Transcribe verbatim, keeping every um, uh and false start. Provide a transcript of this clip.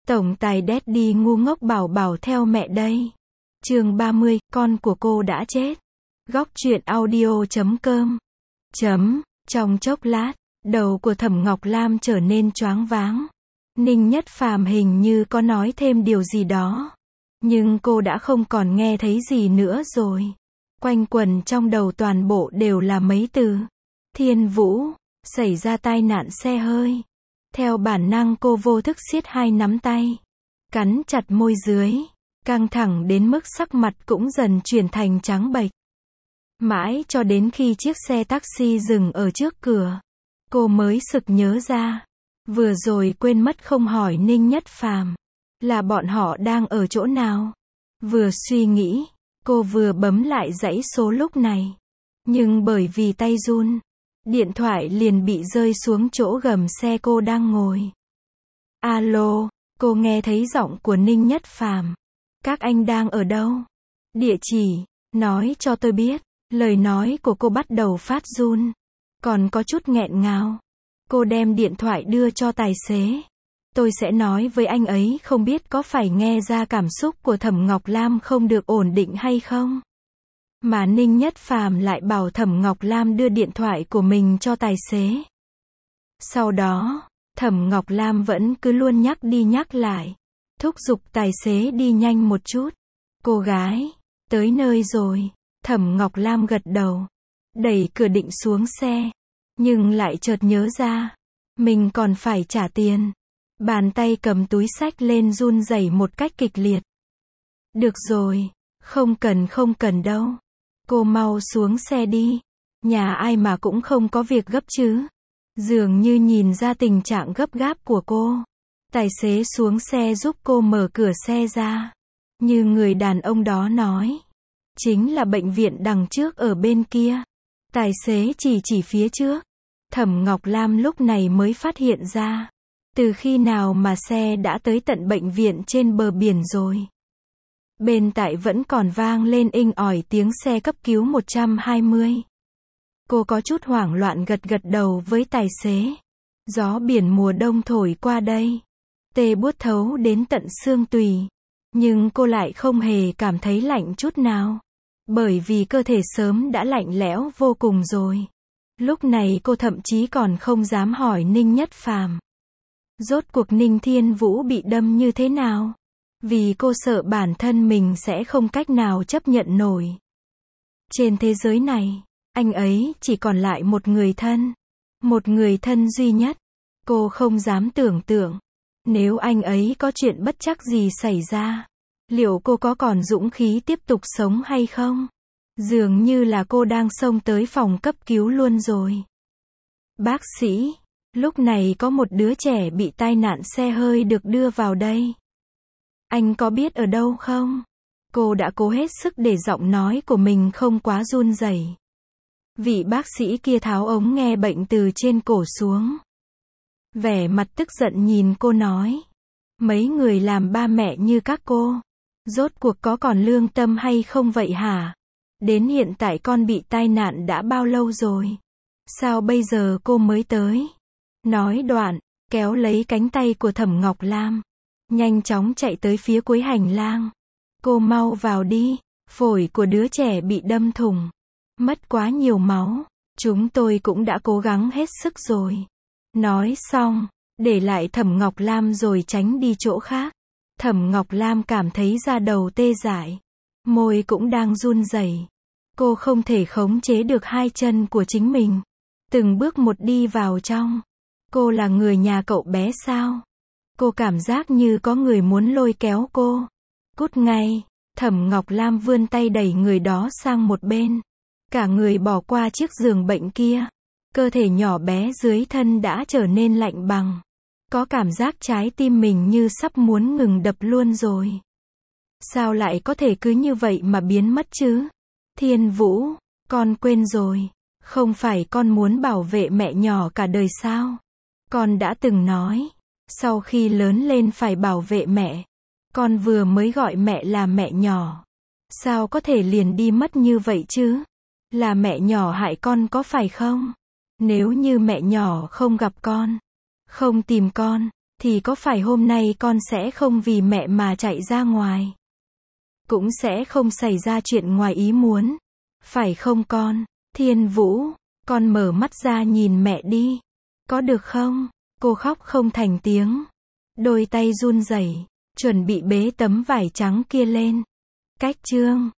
Tổng tài Daddy ngu ngốc bảo bảo theo mẹ đây. Chương ba mươi, con của cô đã chết. Góc truyện audio chấm com. Chấm, trong chốc lát, đầu của Thẩm Ngọc Lam trở nên choáng váng. Ninh Nhất Phàm hình như có nói thêm điều gì đó. Nhưng cô đã không còn nghe thấy gì nữa rồi. Quanh quẩn trong đầu toàn bộ đều là mấy từ. Thiên Vũ, xảy ra tai nạn xe hơi. Theo bản năng cô vô thức siết hai nắm tay. Cắn chặt môi dưới. Căng thẳng đến mức sắc mặt cũng dần chuyển thành trắng bệch. Mãi cho đến khi chiếc xe taxi dừng ở trước cửa. Cô mới sực nhớ ra. Vừa rồi quên mất không hỏi Ninh Nhất Phàm là bọn họ đang ở chỗ nào. Vừa suy nghĩ, cô vừa bấm lại dãy số lúc này. Nhưng bởi vì tay run, điện thoại liền bị rơi xuống chỗ gầm xe cô đang ngồi. Alo, cô nghe thấy giọng của Ninh Nhất Phàm. Các anh đang ở đâu? Địa chỉ, nói cho tôi biết. Lời nói của cô bắt đầu phát run, còn có chút nghẹn ngào. Cô đem điện thoại đưa cho tài xế. Tôi sẽ nói với anh ấy, không biết có phải nghe ra cảm xúc của Thẩm Ngọc Lam không được ổn định hay không. Mà Ninh Nhất Phàm lại bảo Thẩm Ngọc Lam đưa điện thoại của mình cho tài xế. Sau đó, Thẩm Ngọc Lam vẫn cứ luôn nhắc đi nhắc lại, thúc giục tài xế đi nhanh một chút. Cô gái, tới nơi rồi. Thẩm Ngọc Lam gật đầu, đẩy cửa định xuống xe, nhưng lại chợt nhớ ra, mình còn phải trả tiền. Bàn tay cầm túi xách lên run rẩy một cách kịch liệt. Được rồi, không cần không cần đâu. Cô mau xuống xe đi. Nhà ai mà cũng không có việc gấp chứ. Dường như nhìn ra tình trạng gấp gáp của cô. Tài xế xuống xe giúp cô mở cửa xe ra. Như người đàn ông đó nói. Chính là bệnh viện đằng trước ở bên kia. Tài xế chỉ chỉ phía trước. Thẩm Ngọc Lam lúc này mới phát hiện ra. Từ khi nào mà xe đã tới tận bệnh viện trên bờ biển rồi. Bên tại vẫn còn vang lên inh ỏi tiếng xe cấp cứu một trăm hai mươi. Cô có chút hoảng loạn gật gật đầu với tài xế. Gió biển mùa đông thổi qua đây. Tê buốt thấu đến tận xương tùy. Nhưng cô lại không hề cảm thấy lạnh chút nào. Bởi vì cơ thể sớm đã lạnh lẽo vô cùng rồi. Lúc này cô thậm chí còn không dám hỏi Ninh Nhất Phàm. Rốt cuộc Ninh Thiên Vũ bị đâm như thế nào? Vì cô sợ bản thân mình sẽ không cách nào chấp nhận nổi. Trên thế giới này, anh ấy chỉ còn lại một người thân. Một người thân duy nhất. Cô không dám tưởng tượng. Nếu anh ấy có chuyện bất trắc gì xảy ra, liệu cô có còn dũng khí tiếp tục sống hay không? Dường như là cô đang xông tới phòng cấp cứu luôn rồi. Bác sĩ, lúc này có một đứa trẻ bị tai nạn xe hơi được đưa vào đây. Anh có biết ở đâu không? Cô đã cố hết sức để giọng nói của mình không quá run rẩy. Vị bác sĩ kia tháo ống nghe bệnh từ trên cổ xuống. Vẻ mặt tức giận nhìn cô nói. Mấy người làm ba mẹ như các cô. Rốt cuộc có còn lương tâm hay không vậy hả? Đến hiện tại con bị tai nạn đã bao lâu rồi? Sao bây giờ cô mới tới? Nói đoạn, kéo lấy cánh tay của Thẩm Ngọc Lam. Nhanh chóng chạy tới phía cuối hành lang. Cô mau vào đi. Phổi của đứa trẻ bị đâm thủng. Mất quá nhiều máu. Chúng tôi cũng đã cố gắng hết sức rồi. Nói xong, để lại Thẩm Ngọc Lam rồi tránh đi chỗ khác. Thẩm Ngọc Lam cảm thấy da đầu tê dại. Môi cũng đang run rẩy. Cô không thể khống chế được hai chân của chính mình. Từng bước một đi vào trong. Cô là người nhà cậu bé sao? Cô cảm giác như có người muốn lôi kéo cô. Cút ngay. Thẩm Ngọc Lam vươn tay đẩy người đó sang một bên. Cả người bỏ qua chiếc giường bệnh kia. Cơ thể nhỏ bé dưới thân đã trở nên lạnh bằng. Có cảm giác trái tim mình như sắp muốn ngừng đập luôn rồi. Sao lại có thể cứ như vậy mà biến mất chứ? Thiên Vũ, con quên rồi. Không phải con muốn bảo vệ mẹ nhỏ cả đời sao? Con đã từng nói. Sau khi lớn lên phải bảo vệ mẹ. Con vừa mới gọi mẹ là mẹ nhỏ. Sao có thể liền đi mất như vậy chứ? Là mẹ nhỏ hại con có phải không? Nếu như mẹ nhỏ không gặp con, không tìm con, thì có phải hôm nay con sẽ không vì mẹ mà chạy ra ngoài? Cũng sẽ không xảy ra chuyện ngoài ý muốn. Phải không con? Thiên Vũ, con mở mắt ra nhìn mẹ đi. Có được không? Cô khóc không thành tiếng. Đôi tay run rẩy, chuẩn bị bế tấm vải trắng kia lên. Cách chương